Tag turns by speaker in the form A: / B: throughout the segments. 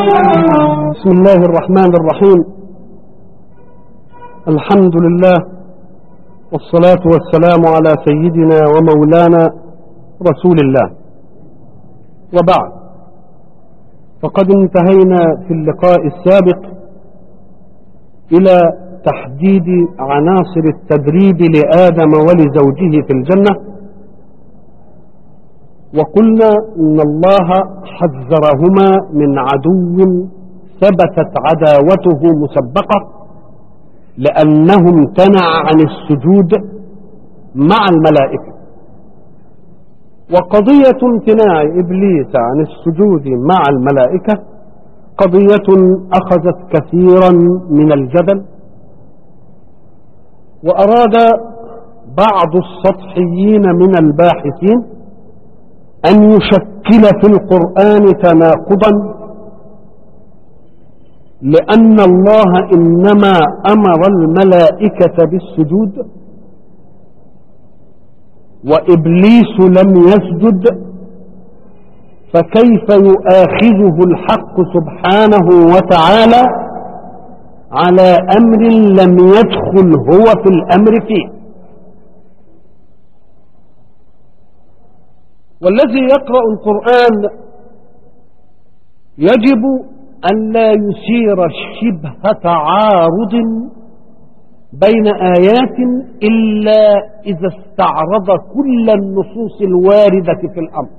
A: بسم الله الرحمن الرحيم. الحمد لله والصلاة والسلام على سيدنا ومولانا رسول الله، وبعد، فقد انتهينا في اللقاء السابق إلى تحديد عناصر التدريب لآدم ولزوجه في الجنة، وقلنا إن الله حذرهما من عدو ثبتت عداوته مسبقة لأنه امتنع عن السجود مع الملائكة. وقضية امتناع إبليس عن السجود مع الملائكة قضية أخذت كثيرا من الجدل، وأراد بعض السطحيين من الباحثين أن يشكل في القرآن تناقضا، لأن الله إنما أمر الملائكة بالسجود وإبليس لم يسجد، فكيف يؤاخذه الحق سبحانه وتعالى على أمر لم يدخل هو في الأمر فيه؟ والذي يقرأ القرآن يجب أن لا يثير شبه تعارض بين آيات إلا إذا استعرض كل النصوص الواردة في الأمر.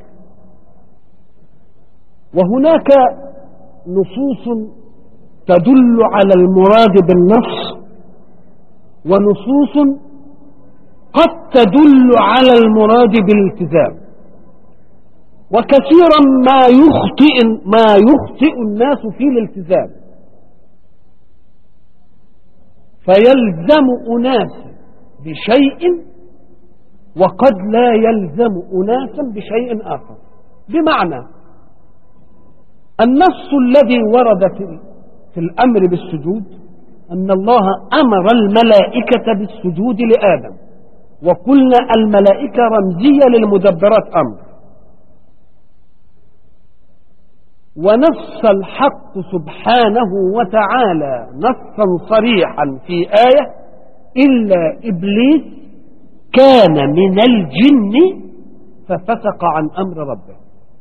A: وهناك نصوص تدل على المراد بالنص، ونصوص قد تدل على المراد بالالتزام. وكثيرا ما يخطئ الناس في الالتزام، فيلزم أناس بشيء وقد لا يلزم أناسا بشيء آخر. بمعنى النص الذي ورد في الأمر بالسجود أن الله أمر الملائكة بالسجود لآدم، وقلنا الملائكة رمزية للمدبرات أمر. ونص الحق سبحانه وتعالى نصا صريحا في آية: إلا إبليس كان من الجن ففسق عن أمر ربه.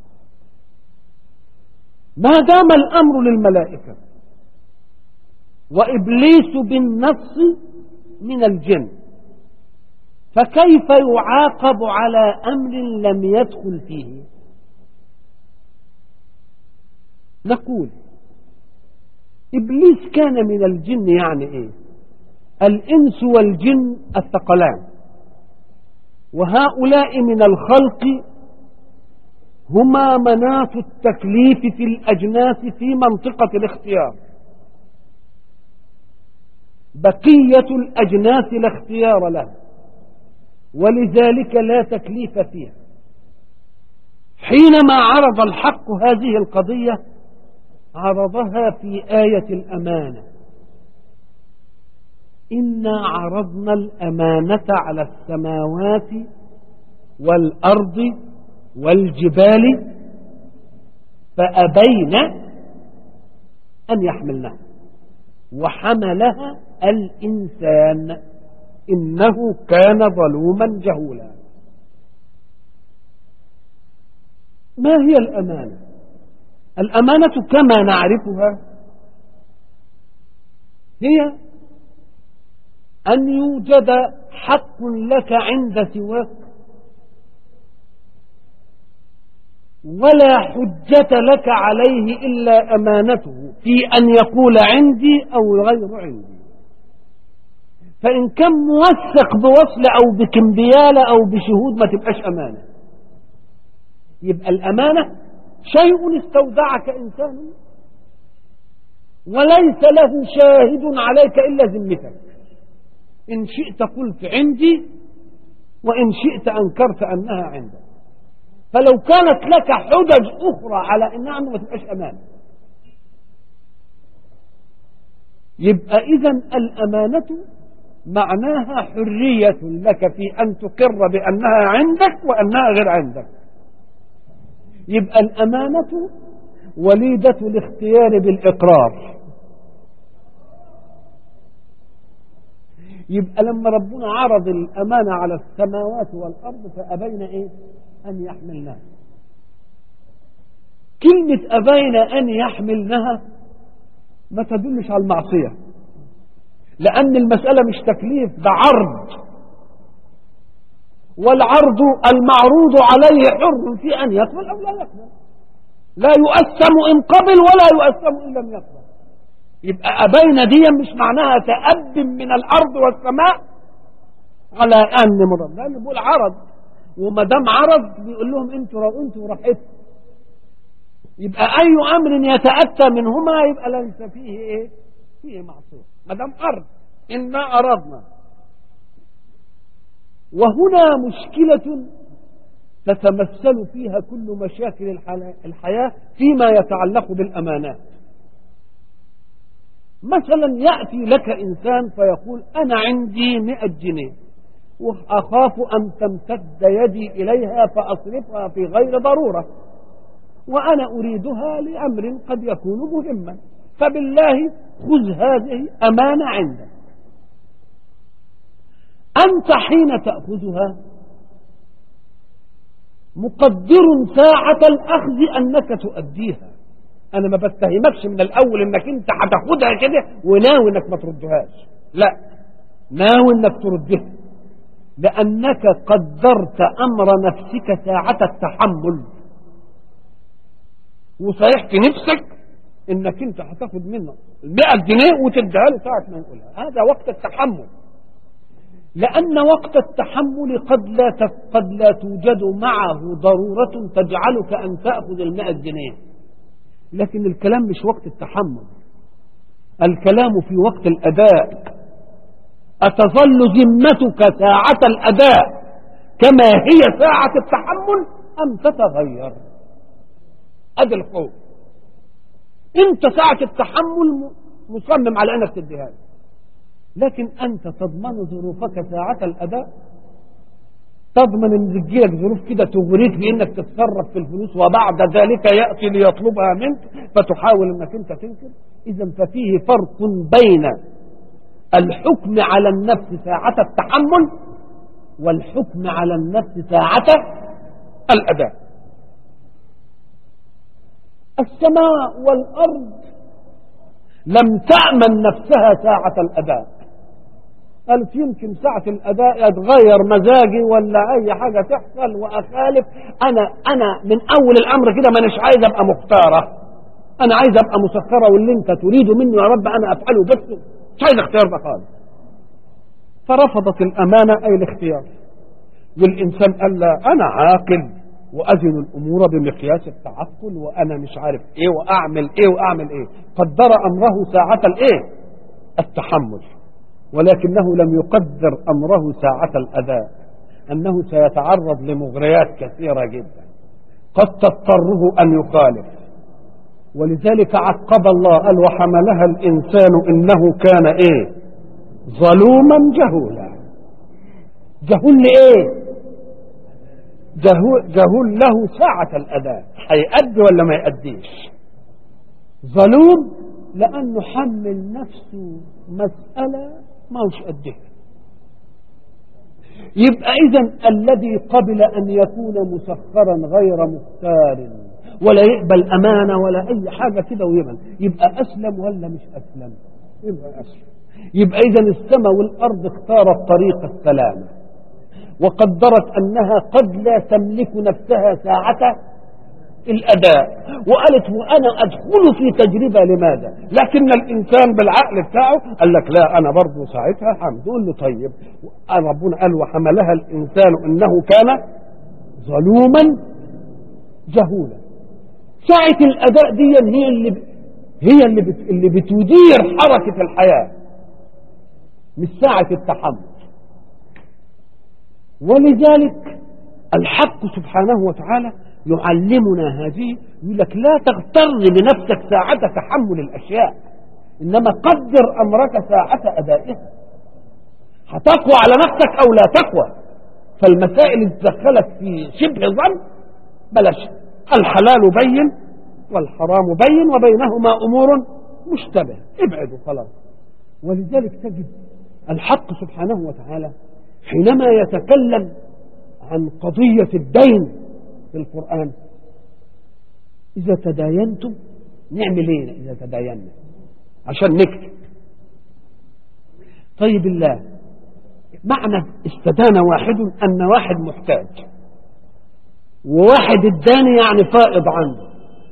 A: ما دام الأمر للملائكة وإبليس بالنص من الجن، فكيف يعاقب على أمر لم يدخل فيه؟ نقول إبليس كان من الجن، يعني إيه؟ الإنس والجن الثقلان، وهؤلاء من الخلق هما مناط التكليف في الأجناس في منطقة الاختيار. بقية الأجناس لا اختيار لها، ولذلك لا تكليف فيها. حينما عرض الحق هذه القضية عرضها في آية الأمانة: إنا عرضنا الأمانة على السماوات والأرض والجبال فأبين أن يحملنها وحملها الإنسان إنه كان ظلوما جهولا. ما هي الأمانة؟ الأمانة كما نعرفها هي أن يوجد حق لك عند سواك ولا حجة لك عليه إلا أمانته في أن يقول عندي أو غير عندي. فإن كان موثق بوصل أو بكمبيالة أو بشهود ما تبقاش أمانة. يبقى الأمانة شيء استودعك إنسان وليس له شاهد عليك إلا ذمتك. إن شئت قلت عندي، وإن شئت أنكرت أنها عندك. فلو كانت لك حجج أخرى على أنها عنده ما تبقاش أمانة. يبقى إذن الأمانة معناها حرية لك في أن تقر بأنها عندك وأنها غير عندك. يبقى الأمانة وليدة الاختيار بالإقرار. يبقى لما ربنا عرض الأمانة على السماوات والأرض فأبين إيه؟ أن يحملنها. كلمة أبين أن يحملنها ما تدلش على المعصية، لأن المسألة مش تكليف، ده عرض، والعرض المعروض عليه حر في أن يقبل أو لا يقبل، لا يؤثم إن قبل ولا يؤثم إن لم يقبل. يبقى أبين دي مش معناها تأب من الأرض والسماء على أن مرض، لأنه بيقول عرض، وما دام عرض بيقول لهم انتوا راحتكم. يبقى أي أمر يتأتى منهما يبقى ليس فيه إيه؟ فيه معصية، ما دام أرض إن ما أردنا. وهنا مشكلة تتمثل فيها كل مشاكل الحياة فيما يتعلق بالأمانات. مثلا يأتي لك إنسان فيقول أنا عندي 100 جنيه وأخاف أن تمتد يدي إليها فأصرفها في غير ضرورة، وأنا أريدها لأمر قد يكون مهما، فبالله خذ هذه أمانة عندك. أنت حين تأخذها مقدر ساعة الأخذ أنك تؤديها. أنا ما بتهمكش من الأول أنك أنت هتاخدها كده وناوي أنك ما تردهاش، لا، ناوي أنك تردها، لأنك قدرت أمر نفسك ساعة التحمل، وصحيح في نفسك أنك أنت هتاخد منه 100 جنيه وتديها له ساعة ما نقولها. هذا وقت التحمل، لأن وقت التحمل قد لا توجد معه ضرورة تجعلك أن تأخذ 100 جنيه، لكن الكلام مش وقت التحمل، الكلام في وقت الأداء. أتظل ذمتك ساعة الأداء كما هي ساعة التحمل أم تتغير؟ أدي الخوف. أنت ساعة التحمل مصمم على أنك تديها، لكن أنت تضمن ظروفك ساعة الأداء، تضمن ان تجيلك ظروف كده تغريك بانك تتصرف في الفلوس وبعد ذلك ياتي ليطلبها منك فتحاول انك انت تنكر. اذا ففيه فرق بين الحكم على النفس ساعة التحمل والحكم على النفس ساعة الاداء. السماء والارض لم تأمن نفسها ساعة الاداء، قالت يمكن ساعة الأداء يتغير مزاجي ولا أي حاجة تحصل وأخالف. أنا من أول الأمر كده ما نش عايز أبقى مختارة، أنا عايز أبقى مسخرة، واللي أنت تريده مني يا رب أنا أفعله، بس مش عايز اختيار ده خالص. فرفضت الأمانة أي الاختيار، والإنسان قال لا أنا عاقل وأزن الأمور بمقياس التعقل، وأنا مش عارف إيه وأعمل إيه. قدر أمره ساعة الإيه؟ التحمل، ولكنه لم يقدر أمره ساعة الأداء، أنه سيتعرض لمغريات كثيرة جدا قد تضطره أن يخالف. ولذلك عقب الله قال وحملها الإنسان إنه كان إيه؟ ظلوما جهولا. جهول لإيه؟ جهول له ساعة الأداء، هيأدي ولا ما يأديش. ظلوم لأنه حمل نفسه مسألة ما هوش قدها. يبقى إذن الذي قبل أن يكون مسخرا غير مختار ولا يقبل أمانة ولا أي حاجة كده ويبقى أسلم ولا مش أسلم؟ يبقى أسلم. يبقى إذن السماء والأرض اختارت طريق السلامة، وقدرت أنها قد لا تملك نفسها ساعة الأداء، وقالت وأنا أدخل في تجربة. لماذا؟ لكن الإنسان بالعقل بتاعه قال لك لا أنا برضو ساعتها حمد. قول له طيب، ربنا قال وحملها الإنسان إنه كان ظلوما جهولا. ساعة الأداء دي هي اللي بتدير حركة الحياة، مش ساعة التحمل. ولذلك الحق سبحانه وتعالى يعلمنا هذه، يقول لك لا تغتر لنفسك ساعة تحمل الأشياء، إنما قدر أمرك ساعة أدائها. هتقوى على نفسك أو لا تقوى. فالمسائل اللي تدخلك في شبه ظن بلاش. الحلال بين والحرام بين وبينهما أمور مشتبه، ابعدوا خلاص. ولذلك تجد الحق سبحانه وتعالى حينما يتكلم عن قضية الدين في القرآن، إذا تداينتم نعمل ايه إذا تداينا عشان نكتب؟ طيب الله معنى استدان واحد أن واحد محتاج وواحد الداني يعني فائض عنه،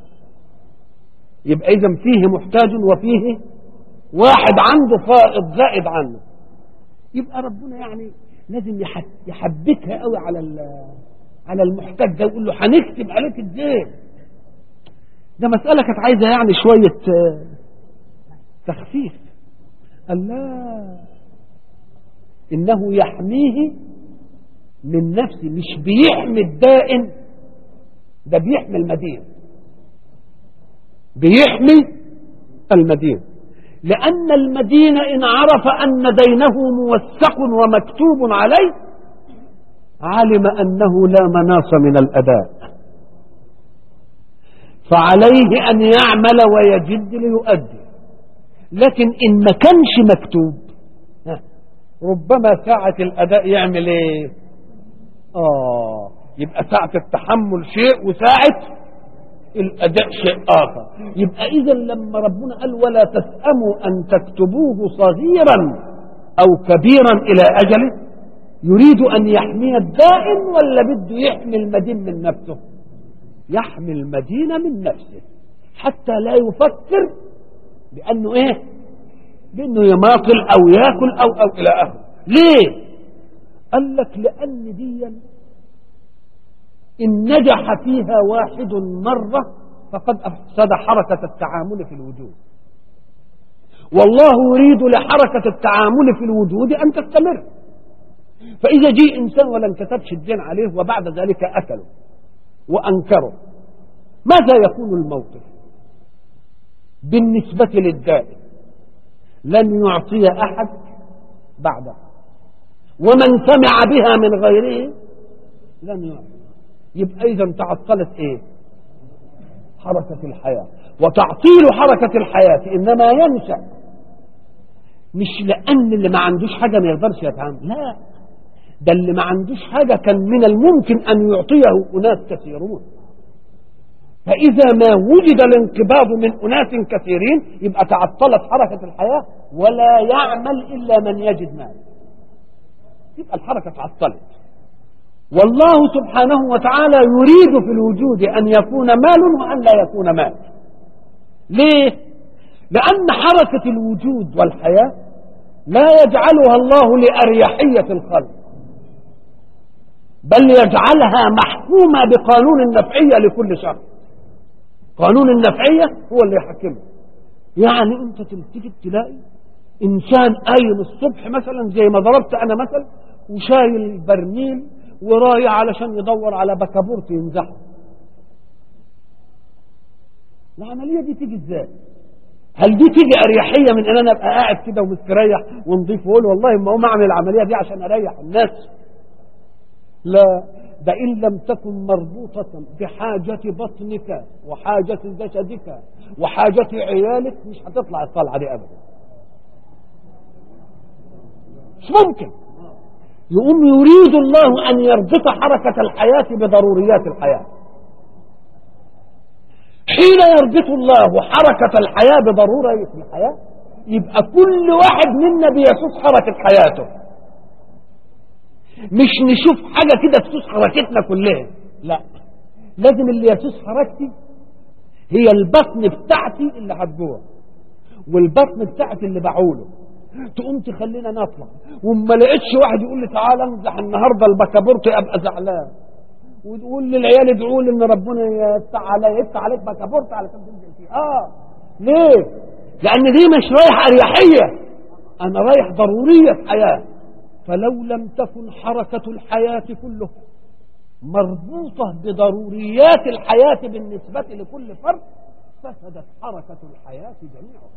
A: يبقى إذا فيه محتاج وفيه واحد عنده فائض زائد عنه. يبقى ربنا يعني لازم يحبكها قوي على المحتاج ده، يقول له هنكتب عليك الدين. ده مسألة كانت عايزة يعني شوية تخفيف. قال لا، إنه يحميه من نفسه، مش بيحمي الدائن، ده بيحمي المدين، بيحمي المدين. لأن المدين إن عرف أن دينه موثق ومكتوب عليه علم أنه لا مناص من الأداء، فعليه أن يعمل ويجد ليؤدي. لكن إن ما كانش مكتوب ربما ساعة الأداء يعمل إيه؟ يبقى ساعة التحمل شيء وساعة الأداء شيء آخر. يبقى إذا لما ربنا قال ولا تسأموا أن تكتبوه صغيرا أو كبيرا إلى أجله، يريد أن يحمي الدائن ولا بده يحمي المدين من نفسه؟ يحمي المدين من نفسه حتى لا يفكر بأنه إيه؟ بأنه يماطل أو يأكل أو إلى آخره. ليه؟ قال لك لأن ديا إن نجح فيها واحد مرة فقد أفسد حركة التعامل في الوجود، والله يريد لحركة التعامل في الوجود أن تستمر. فإذا جاء إنسان ولم كتبش الدين عليه وبعد ذلك أكله وأنكره، ماذا يكون الموقف بالنسبة للدائن؟ لن يعطي أحد بعده، ومن سمع بها من غيره لن يعطي. يبقى إذا تعطلت إيه؟ حركة الحياة. وتعطيل حركة الحياة إنما ينشأ مش لأن اللي ما عندوش حاجة ما يقدرش يتعامل، لا، ده اللي ما عندوش حاجة كان من الممكن أن يعطيه أناس كثيرون، فإذا ما وجد الانقباض من أناس كثيرين يبقى تعطلت حركة الحياة ولا يعمل إلا من يجد مال، يبقى الحركة تعطلت. والله سبحانه وتعالى يريد في الوجود أن يكون مال وأن لا يكون مال. ليه؟ لأن حركة الوجود والحياة لا يجعلها الله لأريحية الخلق، بل يجعلها محكومة بقانون النفعية لكل شخص. قانون النفعية هو اللي يحكمه. يعني أنت تلتفت تلاقي إنسان قايم الصبح مثلا زي ما ضربت أنا مثلا وشايل برميل ورايح علشان يدور على بكابورت ينزحه. العملية دي تيجي ازاي؟ هل دي تيجي أريحية من أن أنا أبقى قاعد كده ومستريح ونضيف وأقول والله ما هو أعمل العملية دي عشان أريح الناس؟ لا، ده إن لم تكن مربوطة بحاجة بطنك وحاجة جسدك وحاجة عيالك مش هتطلع الطلعة دي أبدا، مش ممكن. يقوم يريد الله أن يربط حركة الحياة بضروريات الحياة. حين يربط الله حركة الحياة بضروريات الحياة يبقى كل واحد منا بيسوس حركة حياته، مش نشوف حاجة كده تسوس حركتنا كلها، لا، لازم اللي يسوس حركتي هي البطن بتاعتي اللي هتجوع والبطن بتاعتي اللي بعوله، تقوم تخلينا نطلع. وما لقيتش واحد يقول لي تعالى امزح النهارده البكابورت ابقى زعلان، وتقول للعيال ادعوا لي ان ربنا يفتح عليك بكابورت علشان تنزل فيه. ليه؟ لان دي مش رايح اريحيه، انا رايح ضروريه حياه. فلو لم تكن حركه الحياه كله مربوطه بضروريات الحياه بالنسبه لكل فرد فسدت حركه الحياه جميعها.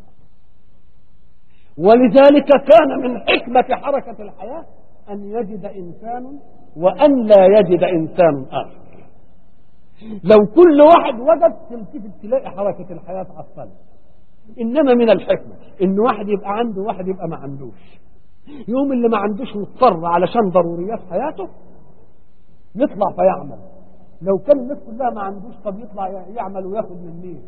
A: ولذلك كان من حكمة حركة الحياة أن يجد إنسان وأن لا يجد إنسان آخر. لو كل واحد وجد تلتفت تلاقي حركة الحياة عطلت. إنما من الحكمة إن واحد يبقى عنده واحد يبقى ما عندوش. يوم اللي ما عندوش مضطر علشان ضروريات حياته يطلع فيعمل. لو كان الناس كلها ما عندوش طب يطلع يعمل وياخد من مين؟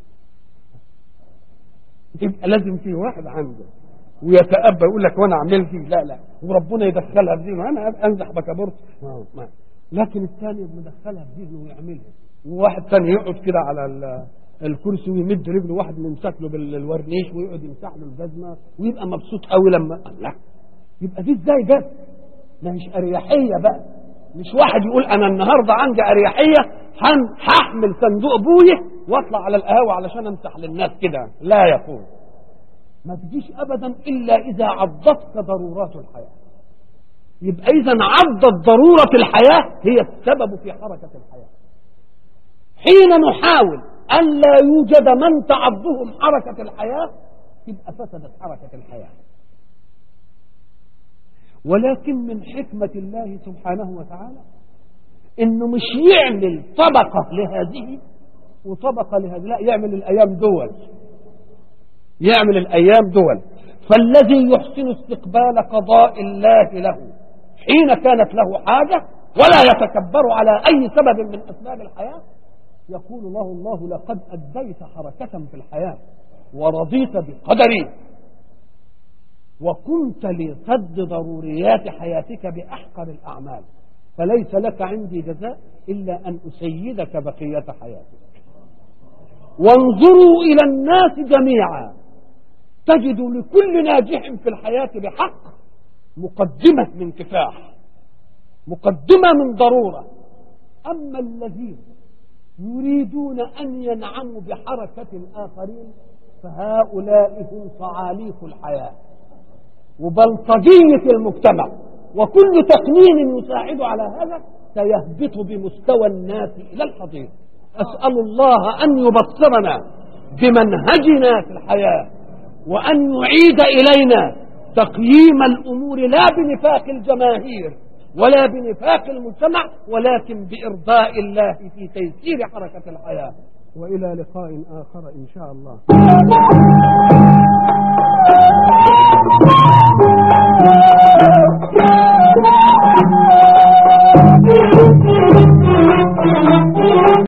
A: يبقى لازم في واحد عنده ويتأبى يقول لك وانا اعمل دي لا وربنا يدخلها في ذهنه انا انزح بكابورت لكن الثاني مدخلها في ذهنه ويعملها. وواحد ثاني يقعد كده على الكرسي ويمد رجله واحد يمسك له بالورنيش ويقعد يمسح له الجزمه ويبقى مبسوط قوي لما لا يبقى دي ازاي ده؟ ما مش اريحيه بقى. مش واحد يقول انا النهارده عندي اريحيه هحمل صندوق ابويا واطلع على القهوه علشان امسح للناس كده. لا يقول ما تجيش ابدا الا اذا عضتك ضرورات الحياه. يبقى اذا عضت ضروره الحياه هي السبب في حركه الحياه. حين نحاول ان لا يوجد من تعضهم حركه الحياه تبقى فسدت حركه الحياه. ولكن من حكمه الله سبحانه وتعالى انه مش يعمل طبقه لهذه وطبقه لهذه، لا يعمل الايام دول. يعمل الايام دول. فالذي يحسن استقبال قضاء الله له حين كانت له حاجه ولا يتكبر على اي سبب من اسباب الحياه يقول له الله لقد اديت حركه في الحياه ورضيت بقدري وكنت لسد ضروريات حياتك باحقر الاعمال فليس لك عندي جزاء الا ان اسيدك بقيه حياتك. وانظروا الى الناس جميعا تجد لكل ناجح في الحياه بحق مقدمه من كفاح، مقدمه من ضروره. اما الذين يريدون ان ينعموا بحركه الاخرين فهؤلاء هم صعاليك الحياه وبلطجيه المجتمع. وكل تقنين يساعد على هذا سيهبط بمستوى الناس الى الحضيض. اسال الله ان يبصرنا بمنهجنا في الحياه وان يعيد الينا تقييم الامور لا بنفاق الجماهير ولا بنفاق المجتمع ولكن بارضاء الله في تيسير حركه الحياه. والى لقاء اخر ان شاء الله.